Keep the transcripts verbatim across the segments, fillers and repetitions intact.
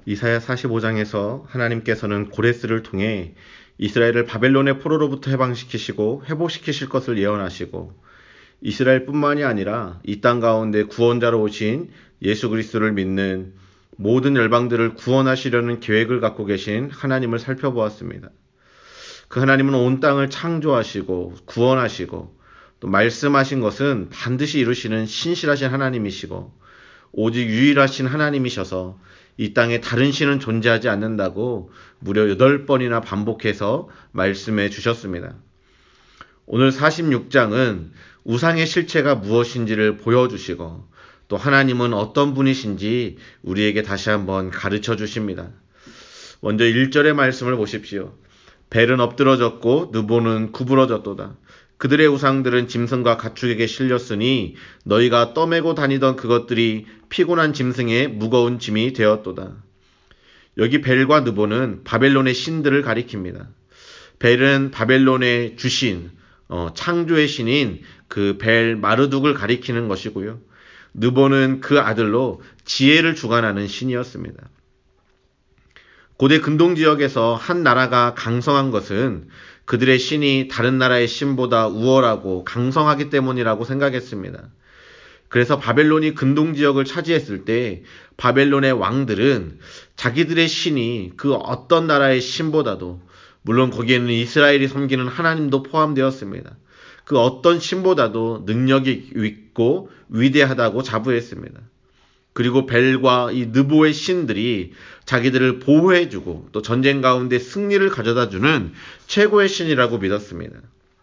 이사야 사십오 장에서 하나님께서는 고레스를 통해 이스라엘을 바벨론의 포로로부터 해방시키시고 회복시키실 것을 예언하시고 이스라엘뿐만이 아니라 이 땅 가운데 구원자로 오신 예수 그리스도를 믿는 모든 열방들을 구원하시려는 계획을 갖고 계신 하나님을 살펴보았습니다. 그 하나님은 온 땅을 창조하시고 구원하시고 또 말씀하신 것은 반드시 이루시는 신실하신 하나님이시고 오직 유일하신 하나님이셔서 이 땅에 다른 신은 존재하지 않는다고 무려 여덟 번이나 반복해서 말씀해 주셨습니다. 오늘 사십육 장은 우상의 실체가 무엇인지를 보여주시고 또 하나님은 어떤 분이신지 우리에게 다시 한번 가르쳐 주십니다. 먼저 일 절의 말씀을 보십시오. 벨은 엎드러졌고 느보는 구부러졌도다. 그들의 우상들은 짐승과 가축에게 실렸으니 너희가 떠매고 다니던 그것들이 피곤한 짐승의 무거운 짐이 되었도다. 여기 벨과 느보는 바벨론의 신들을 가리킵니다. 벨은 바벨론의 주신, 어, 창조의 신인 그 벨 마르둑을 가리키는 것이고요. 느보는 그 아들로 지혜를 주관하는 신이었습니다. 고대 근동 지역에서 한 나라가 강성한 것은 그들의 신이 다른 나라의 신보다 우월하고 강성하기 때문이라고 생각했습니다. 그래서 바벨론이 근동 지역을 차지했을 때 바벨론의 왕들은 자기들의 신이 그 어떤 나라의 신보다도, 물론 거기에는 이스라엘이 섬기는 하나님도 포함되었습니다. 그 어떤 신보다도 능력이 있고 위대하다고 자부했습니다. 그리고 벨과 이 느보의 신들이 자기들을 보호해주고 또 전쟁 가운데 승리를 가져다주는 최고의 신이라고 믿었습니다.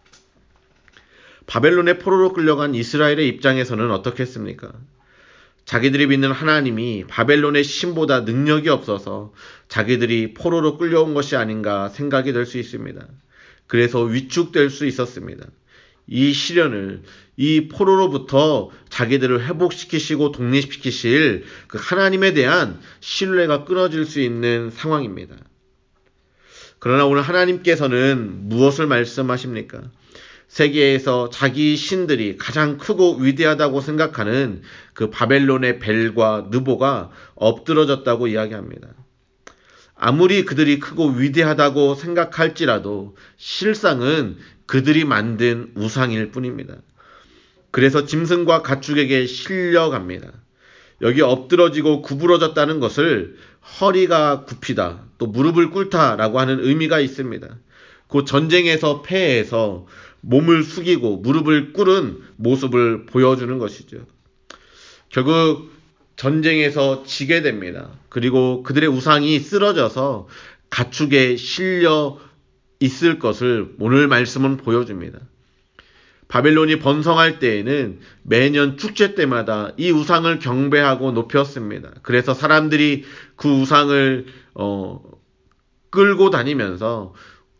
바벨론의 포로로 끌려간 이스라엘의 입장에서는 어떻겠습니까? 자기들이 믿는 하나님이 바벨론의 신보다 능력이 없어서 자기들이 포로로 끌려온 것이 아닌가 생각이 될 수 있습니다. 그래서 위축될 수 있었습니다. 이 시련을, 이 포로로부터 자기들을 회복시키시고 독립시키실 그 하나님에 대한 신뢰가 끊어질 수 있는 상황입니다. 그러나 오늘 하나님께서는 무엇을 말씀하십니까? 세계에서 자기 신들이 가장 크고 위대하다고 생각하는 그 바벨론의 벨과 느보가 엎드러졌다고 이야기합니다. 아무리 그들이 크고 위대하다고 생각할지라도 실상은 그들이 만든 우상일 뿐입니다. 그래서 짐승과 가축에게 실려갑니다. 여기 엎드러지고 구부러졌다는 것을 허리가 굽히다, 또 무릎을 꿇다라고 하는 의미가 있습니다. 그 전쟁에서 패해서 몸을 숙이고 무릎을 꿇은 모습을 보여주는 것이죠. 결국 전쟁에서 지게 됩니다. 그리고 그들의 우상이 쓰러져서 가축에 실려 있을 것을 오늘 말씀은 보여줍니다. 바벨론이 번성할 때에는 매년 축제 때마다 이 우상을 경배하고 높였습니다. 그래서 사람들이 그 우상을 어, 끌고 다니면서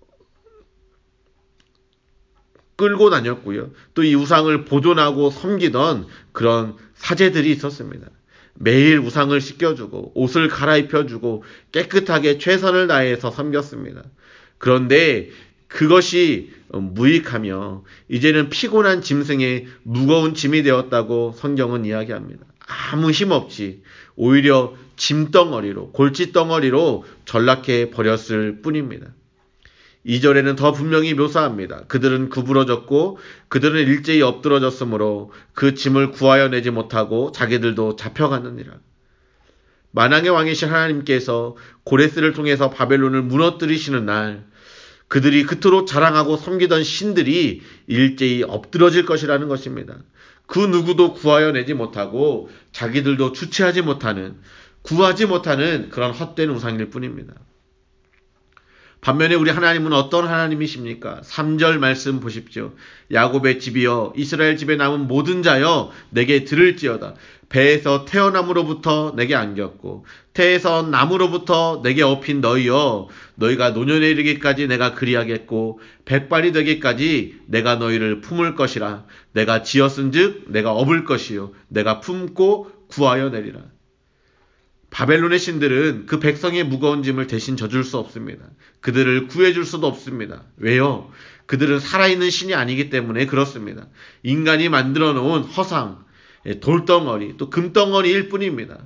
끌고 다녔고요. 또 이 우상을 보존하고 섬기던 그런 사제들이 있었습니다. 매일 우상을 씻겨주고 옷을 갈아입혀주고 깨끗하게 최선을 다해서 섬겼습니다. 그런데 그것이 무익하며 이제는 피곤한 짐승의 무거운 짐이 되었다고 성경은 이야기합니다. 아무 힘없이 오히려 짐덩어리로, 골칫덩어리로 전락해 버렸을 뿐입니다. 이 절에는 더 분명히 묘사합니다. 그들은 구부러졌고 그들은 일제히 엎드러졌으므로 그 짐을 구하여 내지 못하고 자기들도 잡혀갔느니라. 만왕의 왕이신 하나님께서 고레스를 통해서 바벨론을 무너뜨리시는 날, 그들이 그토록 자랑하고 섬기던 신들이 일제히 엎드러질 것이라는 것입니다. 그 누구도 구하여 내지 못하고 자기들도 주체하지 못하는, 구하지 못하는 그런 헛된 우상일 뿐입니다. 반면에 우리 하나님은 어떤 하나님이십니까? 삼 절 말씀 보십시오. 야곱의 집이여 이스라엘 집에 남은 모든 자여 내게 들을지어다. 배에서 태어남으로부터 내게 안겼고 태에서 남으로부터 내게 업힌 너희여 너희가 노년에 이르기까지 내가 그리하겠고 백발이 되기까지 내가 너희를 품을 것이라. 내가 지었은즉 내가 업을 것이요 내가 품고 구하여 내리라. 바벨론의 신들은 그 백성의 무거운 짐을 대신 져줄 수 없습니다. 그들을 구해줄 수도 없습니다. 왜요? 그들은 살아있는 신이 아니기 때문에 그렇습니다. 인간이 만들어 놓은 허상, 돌덩어리, 또 금덩어리일 뿐입니다.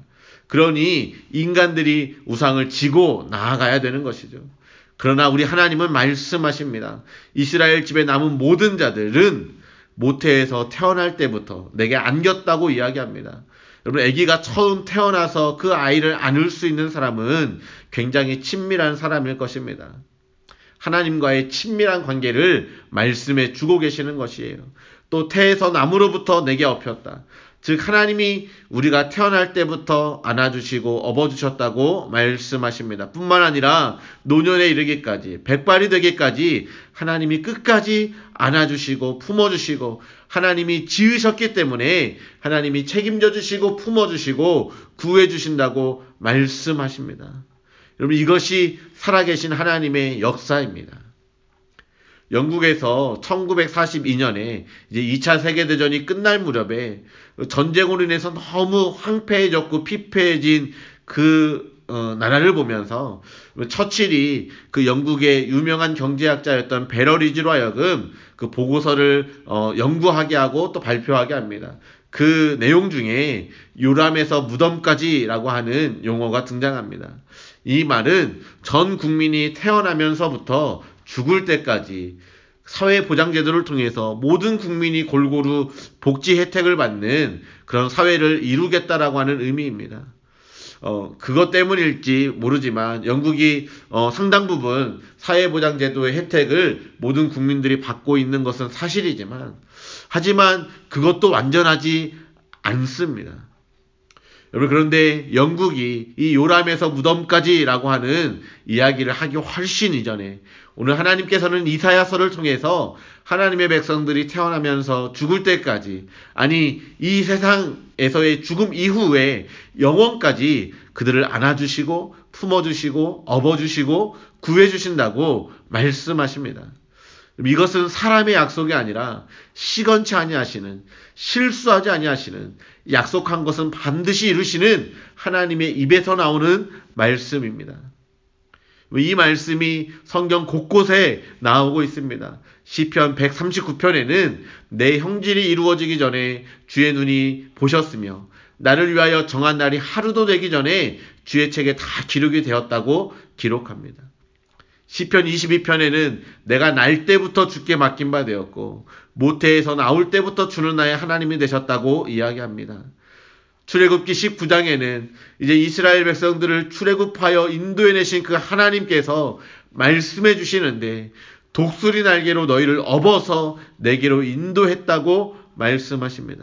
그러니 인간들이 우상을 지고 나아가야 되는 것이죠. 그러나 우리 하나님은 말씀하십니다. 이스라엘 집에 남은 모든 자들은 모태에서 태어날 때부터 내게 안겼다고 이야기합니다. 여러분, 아기가 처음 태어나서 그 아이를 안을 수 있는 사람은 굉장히 친밀한 사람일 것입니다. 하나님과의 친밀한 관계를 말씀해 주고 계시는 것이에요. 또 태에서 나무로부터 내게 업혔다. 즉 하나님이 우리가 태어날 때부터 안아주시고 업어주셨다고 말씀하십니다. 뿐만 아니라 노년에 이르기까지, 백발이 되기까지 하나님이 끝까지 안아주시고 품어주시고, 하나님이 지으셨기 때문에 하나님이 책임져 주시고 품어주시고 구해주신다고 말씀하십니다. 여러분, 이것이 살아계신 하나님의 역사입니다. 영국에서 천구백사십이 년에 이제 이 차 세계대전이 끝날 무렵에 전쟁으로 인해서 너무 황폐해졌고 피폐해진 그 어, 나라를 보면서 처칠이 그 영국의 유명한 경제학자였던 베러리지로 하여금 그 보고서를 어, 연구하게 하고 또 발표하게 합니다. 그 내용 중에 요람에서 무덤까지라고 하는 용어가 등장합니다. 이 말은 전 국민이 태어나면서부터 죽을 때까지 사회보장제도를 통해서 모든 국민이 골고루 복지 혜택을 받는 그런 사회를 이루겠다라고 하는 의미입니다. 어, 그것 때문일지 모르지만 영국이 어, 상당 부분 사회보장제도의 혜택을 모든 국민들이 받고 있는 것은 사실이지만, 하지만 그것도 완전하지 않습니다. 여러분, 그런데 영국이 이 요람에서 무덤까지라고 하는 이야기를 하기 훨씬 이전에 오늘 하나님께서는 이사야서를 통해서 하나님의 백성들이 태어나면서 죽을 때까지, 아니 이 세상에서의 죽음 이후에 영원까지 그들을 안아주시고 품어주시고 업어주시고 구해주신다고 말씀하십니다. 이것은 사람의 약속이 아니라 시건치 아니하시는, 실수하지 아니하시는, 약속한 것은 반드시 이루시는 하나님의 입에서 나오는 말씀입니다. 이 말씀이 성경 곳곳에 나오고 있습니다. 시편 백삼십구 편에는 내 형질이 이루어지기 전에 주의 눈이 보셨으며 나를 위하여 정한 날이 하루도 되기 전에 주의 책에 다 기록이 되었다고 기록합니다. 시편 이십이 편에는 내가 날 때부터 주께 맡긴 바 되었고 모태에서 나올 때부터 주는 나의 하나님이 되셨다고 이야기합니다. 출애굽기 십구 장에는 이제 이스라엘 백성들을 출애굽하여 인도해내신 그 하나님께서 말씀해 주시는데, 독수리 날개로 너희를 업어서 내게로 인도했다고 말씀하십니다.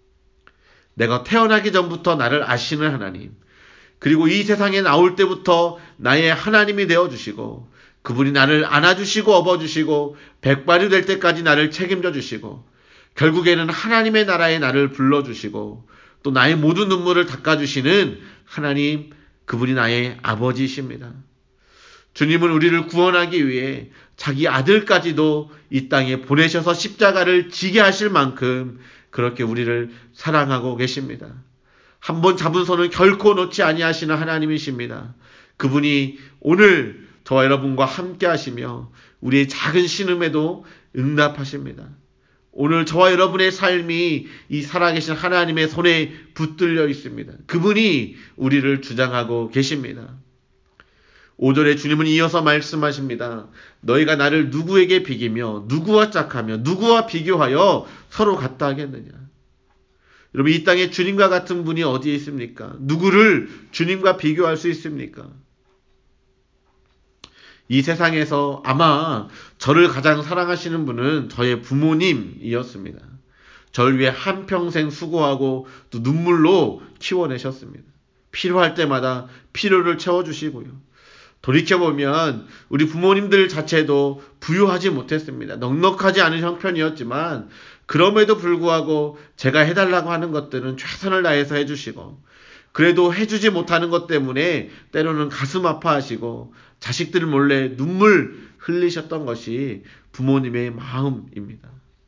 내가 태어나기 전부터 나를 아시는 하나님, 그리고 이 세상에 나올 때부터 나의 하나님이 되어주시고, 그분이 나를 안아주시고 업어주시고 백발이 될 때까지 나를 책임져 주시고, 결국에는 하나님의 나라에 나를 불러주시고 또 나의 모든 눈물을 닦아주시는 하나님, 그분이 나의 아버지이십니다. 주님은 우리를 구원하기 위해 자기 아들까지도 이 땅에 보내셔서 십자가를 지게 하실 만큼 그렇게 우리를 사랑하고 계십니다. 한번 잡은 손을 결코 놓지 아니하시는 하나님이십니다. 그분이 오늘 저와 여러분과 함께 하시며 우리의 작은 신음에도 응답하십니다. 오늘 저와 여러분의 삶이 이 살아계신 하나님의 손에 붙들려 있습니다. 그분이 우리를 주장하고 계십니다. 오 절에 주님은 이어서 말씀하십니다. 너희가 나를 누구에게 비기며 누구와 짝하며 누구와 비교하여 서로 같다 하겠느냐. 여러분, 이 땅에 주님과 같은 분이 어디에 있습니까? 누구를 주님과 비교할 수 있습니까? 이 세상에서 아마 저를 가장 사랑하시는 분은 저의 부모님이었습니다. 저를 위해 한평생 수고하고 또 눈물로 키워내셨습니다. 필요할 때마다 필요를 채워주시고요. 돌이켜보면 우리 부모님들 자체도 부유하지 못했습니다. 넉넉하지 않은 형편이었지만 그럼에도 불구하고 제가 해달라고 하는 것들은 최선을 다해서 해주시고, 그래도 해주지 못하는 것 때문에 때로는 가슴 아파하시고 자식들 몰래 눈물 흘리셨던 것이 부모님의 마음입니다.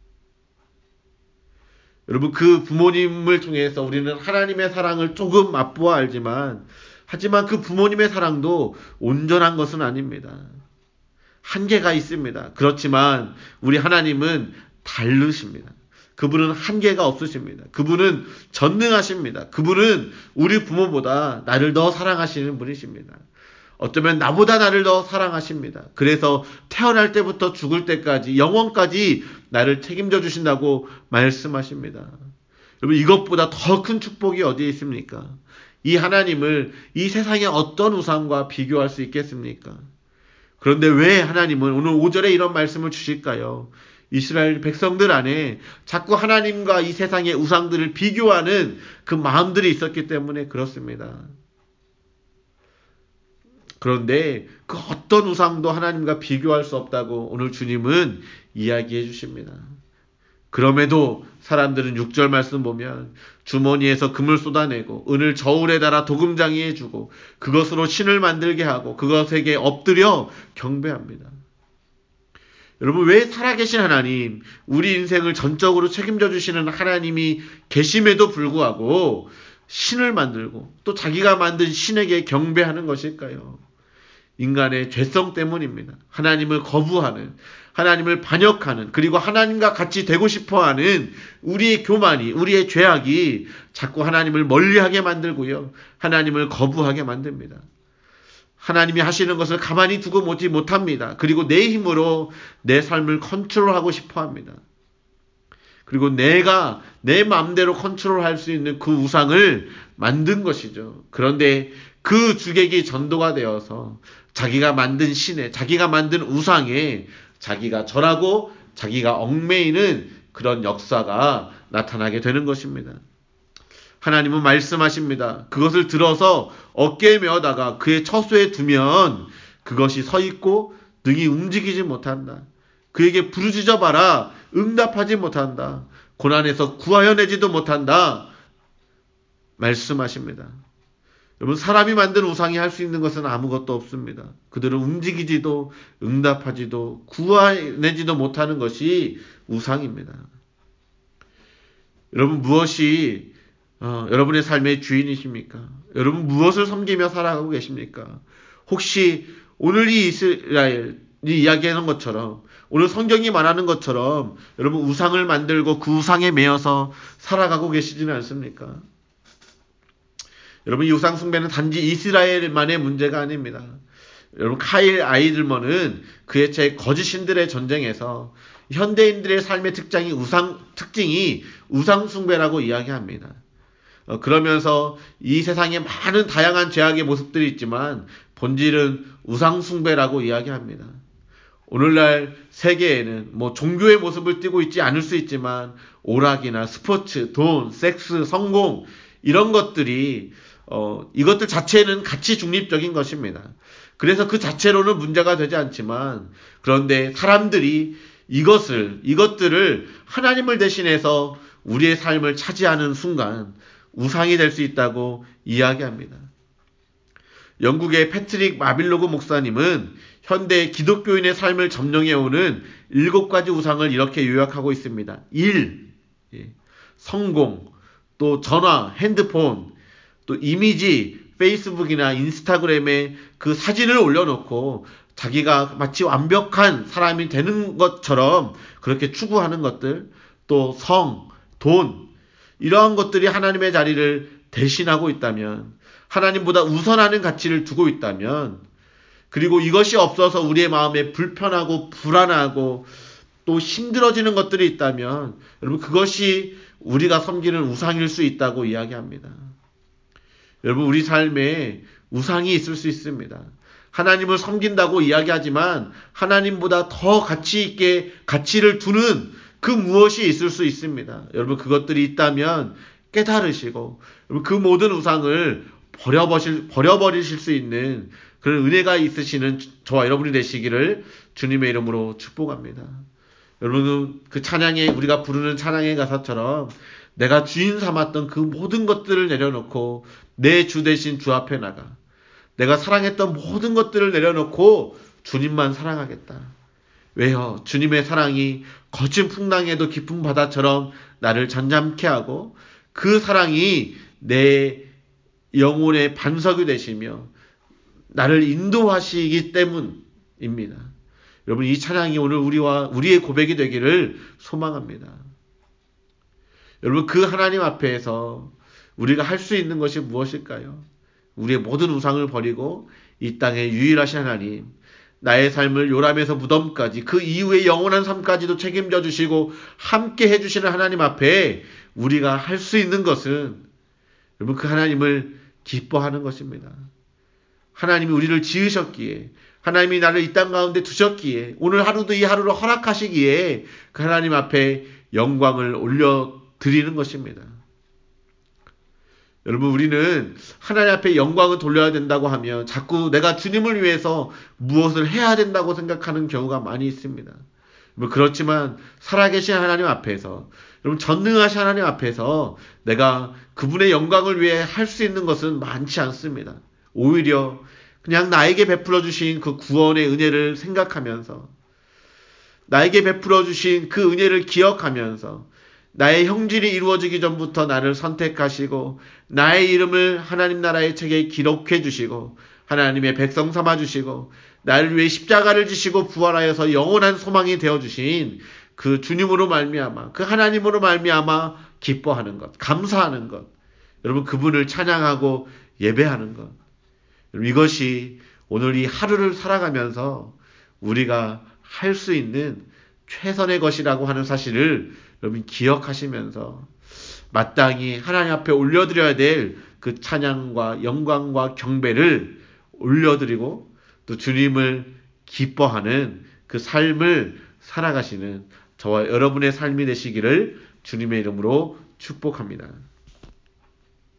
여러분, 그 부모님을 통해서 우리는 하나님의 사랑을 조금 맛보아 알지만, 하지만 그 부모님의 사랑도 온전한 것은 아닙니다. 한계가 있습니다. 그렇지만 우리 하나님은 다르십니다. 그분은 한계가 없으십니다. 그분은 전능하십니다. 그분은 우리 부모보다 나를 더 사랑하시는 분이십니다. 어쩌면 나보다 나를 더 사랑하십니다. 그래서 태어날 때부터 죽을 때까지 영원까지 나를 책임져 주신다고 말씀하십니다. 여러분, 이것보다 더 큰 축복이 어디에 있습니까? 이 하나님을 이 세상의 어떤 우상과 비교할 수 있겠습니까? 그런데 왜 하나님은 오늘 오 절에 이런 말씀을 주실까요? 이스라엘 백성들 안에 자꾸 하나님과 이 세상의 우상들을 비교하는 그 마음들이 있었기 때문에 그렇습니다. 그런데 그 어떤 우상도 하나님과 비교할 수 없다고 오늘 주님은 이야기해 주십니다. 그럼에도 사람들은 육 절 말씀 보면 주머니에서 금을 쏟아내고 은을 저울에 달아 도금장이해 주고 그것으로 신을 만들게 하고 그것에게 엎드려 경배합니다. 여러분, 왜 살아계신 하나님, 우리 인생을 전적으로 책임져 주시는 하나님이 계심에도 불구하고 신을 만들고 또 자기가 만든 신에게 경배하는 것일까요? 인간의 죄성 때문입니다. 하나님을 거부하는, 하나님을 반역하는, 그리고 하나님과 같이 되고 싶어하는 우리의 교만이, 우리의 죄악이 자꾸 하나님을 멀리하게 만들고요, 하나님을 거부하게 만듭니다. 하나님이 하시는 것을 가만히 두고 보지 못합니다. 그리고 내 힘으로 내 삶을 컨트롤하고 싶어합니다. 그리고 내가 내 마음대로 컨트롤할 수 있는 그 우상을 만든 것이죠. 그런데 그 주객이 전도가 되어서 자기가 만든 신에, 자기가 만든 우상에 자기가 절하고 자기가 얽매이는 그런 역사가 나타나게 되는 것입니다. 하나님은 말씀하십니다. 그것을 들어서 어깨에 메어다가 그의 처소에 두면 그것이 서 있고 능히 움직이지 못한다. 그에게 부르짖어 봐라. 응답하지 못한다. 고난에서 구하여내지도 못한다. 말씀하십니다. 여러분, 사람이 만든 우상이 할 수 있는 것은 아무것도 없습니다. 그들은 움직이지도 응답하지도 구해내지도 못하는 것이 우상입니다. 여러분, 무엇이 어, 여러분의 삶의 주인이십니까? 여러분, 무엇을 섬기며 살아가고 계십니까? 혹시 오늘 이 이스라엘이 이야기하는 것처럼, 오늘 성경이 말하는 것처럼 여러분 우상을 만들고 그 우상에 매여서 살아가고 계시지는 않습니까? 여러분, 이 우상 숭배는 단지 이스라엘만의 문제가 아닙니다. 여러분, 카일 아이들먼은 그의 책 거짓신들의 전쟁에서 현대인들의 삶의 특징이 우상 특징이 우상 숭배라고 이야기합니다. 어, 그러면서 이 세상에 많은 다양한 죄악의 모습들이 있지만 본질은 우상 숭배라고 이야기합니다. 오늘날 세계에는 뭐 종교의 모습을 띠고 있지 않을 수 있지만 오락이나 스포츠, 돈, 섹스, 성공 이런 것들이 어, 이것들 자체는 가치 중립적인 것입니다. 그래서 그 자체로는 문제가 되지 않지만 그런데 사람들이 이것을 이것들을 하나님을 대신해서 우리의 삶을 차지하는 순간 우상이 될 수 있다고 이야기합니다. 영국의 패트릭 마빌로그 목사님은 현대 기독교인의 삶을 점령해오는 일곱 가지 우상을 이렇게 요약하고 있습니다. 일, 성공, 또 전화, 핸드폰, 또 이미지, 페이스북이나 인스타그램에 그 사진을 올려놓고 자기가 마치 완벽한 사람이 되는 것처럼 그렇게 추구하는 것들, 또 성, 돈, 이러한 것들이 하나님의 자리를 대신하고 있다면, 하나님보다 우선하는 가치를 두고 있다면, 그리고 이것이 없어서 우리의 마음에 불편하고 불안하고 또 힘들어지는 것들이 있다면 여러분, 그것이 우리가 섬기는 우상일 수 있다고 이야기합니다. 여러분, 우리 삶에 우상이 있을 수 있습니다. 하나님을 섬긴다고 이야기하지만 하나님보다 더 가치 있게 가치를 두는 그 무엇이 있을 수 있습니다. 여러분, 그것들이 있다면 깨달으시고 그 모든 우상을 버려버리실, 버려버리실 수 있는 그런 은혜가 있으시는 저와 여러분이 되시기를 주님의 이름으로 축복합니다. 여러분, 그 찬양에, 우리가 부르는 찬양의 가사처럼 내가 주인 삼았던 그 모든 것들을 내려놓고 내 주 대신 주 앞에 나가 내가 사랑했던 모든 것들을 내려놓고 주님만 사랑하겠다. 왜요? 주님의 사랑이 거친 풍랑에도 깊은 바다처럼 나를 잠잠케 하고 그 사랑이 내 영혼의 반석이 되시며 나를 인도하시기 때문입니다. 여러분, 이 찬양이 오늘 우리와 우리의 고백이 되기를 소망합니다. 여러분, 그 하나님 앞에서 우리가 할 수 있는 것이 무엇일까요? 우리의 모든 우상을 버리고 이 땅의 유일하신 하나님, 나의 삶을 요람에서 무덤까지 그 이후의 영원한 삶까지도 책임져 주시고 함께 해주시는 하나님 앞에 우리가 할 수 있는 것은 여러분, 그 하나님을 기뻐하는 것입니다. 하나님이 우리를 지으셨기에, 하나님이 나를 이 땅 가운데 두셨기에, 오늘 하루도 이 하루를 허락하시기에 그 하나님 앞에 영광을 올려드리는 것입니다. 여러분, 우리는 하나님 앞에 영광을 돌려야 된다고 하면 자꾸 내가 주님을 위해서 무엇을 해야 된다고 생각하는 경우가 많이 있습니다. 그렇지만 살아계신 하나님 앞에서, 여러분, 전능하신 하나님 앞에서 내가 그분의 영광을 위해 할 수 있는 것은 많지 않습니다. 오히려 그냥 나에게 베풀어 주신 그 구원의 은혜를 생각하면서, 나에게 베풀어 주신 그 은혜를 기억하면서, 나의 형질이 이루어지기 전부터 나를 선택하시고 나의 이름을 하나님 나라의 책에 기록해 주시고 하나님의 백성 삼아 주시고 나를 위해 십자가를 지시고 부활하여서 영원한 소망이 되어 주신 그 주님으로 말미암아, 그 하나님으로 말미암아 기뻐하는 것, 감사하는 것, 여러분, 그분을 찬양하고 예배하는 것, 이것이 오늘 이 하루를 살아가면서 우리가 할 수 있는 최선의 것이라고 하는 사실을 여러분 기억하시면서 마땅히 하나님 앞에 올려드려야 될 그 찬양과 영광과 경배를 올려드리고 또 주님을 기뻐하는 그 삶을 살아가시는 저와 여러분의 삶이 되시기를 주님의 이름으로 축복합니다.